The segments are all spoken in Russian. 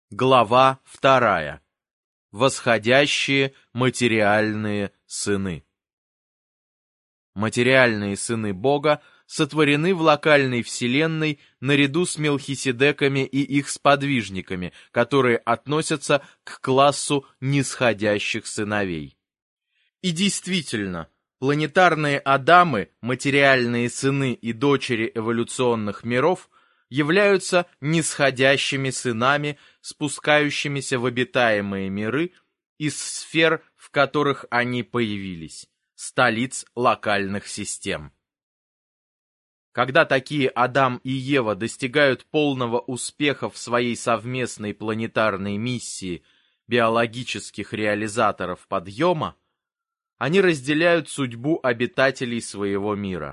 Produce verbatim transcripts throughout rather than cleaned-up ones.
Глава вторая. Восходящие материальные сыны. Материальные сыны Бога сотворены в локальной вселенной наряду с Мелхиседеками и их сподвижниками, которые относятся к классу нисходящих сыновей. И действительно, планетарные Адамы, материальные сыны и дочери эволюционных миров, являются нисходящими сынами, спускающимися в обитаемые миры из сфер, в которых они появились, столиц локальных систем. Когда такие Адам и Ева достигают полного успеха в своей совместной планетарной миссии биологических реализаторов подъема, они разделяют судьбу обитателей своего мира.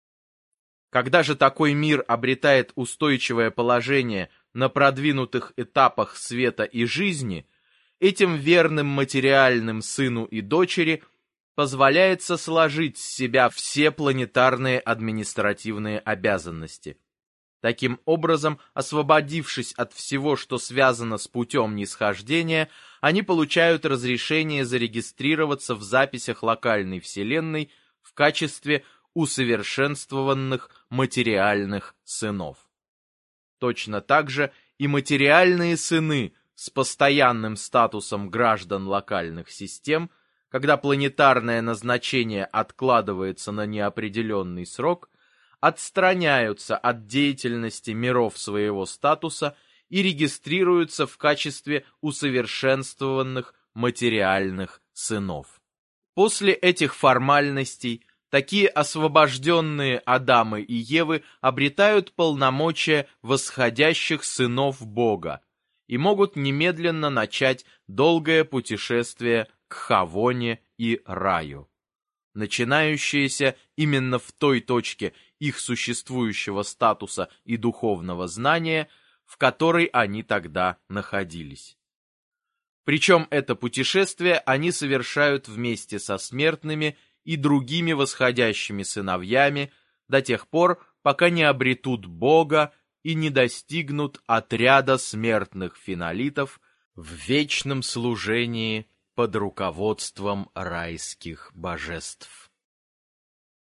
Когда же такой мир обретает устойчивое положение на продвинутых этапах света и жизни, этим верным материальным сыну и дочери позволяется сложить с себя все планетарные административные обязанности. Таким образом, освободившись от всего, что связано с путем нисхождения, они получают разрешение зарегистрироваться в записях локальной вселенной в качестве усовершенствованных материальных сынов. Точно так же и материальные сыны с постоянным статусом граждан локальных систем, когда планетарное назначение откладывается на неопределенный срок, отстраняются от деятельности миров своего статуса и регистрируются в качестве усовершенствованных материальных сынов. После этих формальностей такие освобожденные Адамы и Евы обретают полномочия восходящих сынов Бога и могут немедленно начать долгое путешествие к Хавоне и раю, начинающееся именно в той точке их существующего статуса и духовного знания, в которой они тогда находились. Причем это путешествие они совершают вместе со смертными и другими восходящими сыновьями до тех пор, пока не обретут Бога и не достигнут отряда смертных финолитов в вечном служении под руководством райских божеств.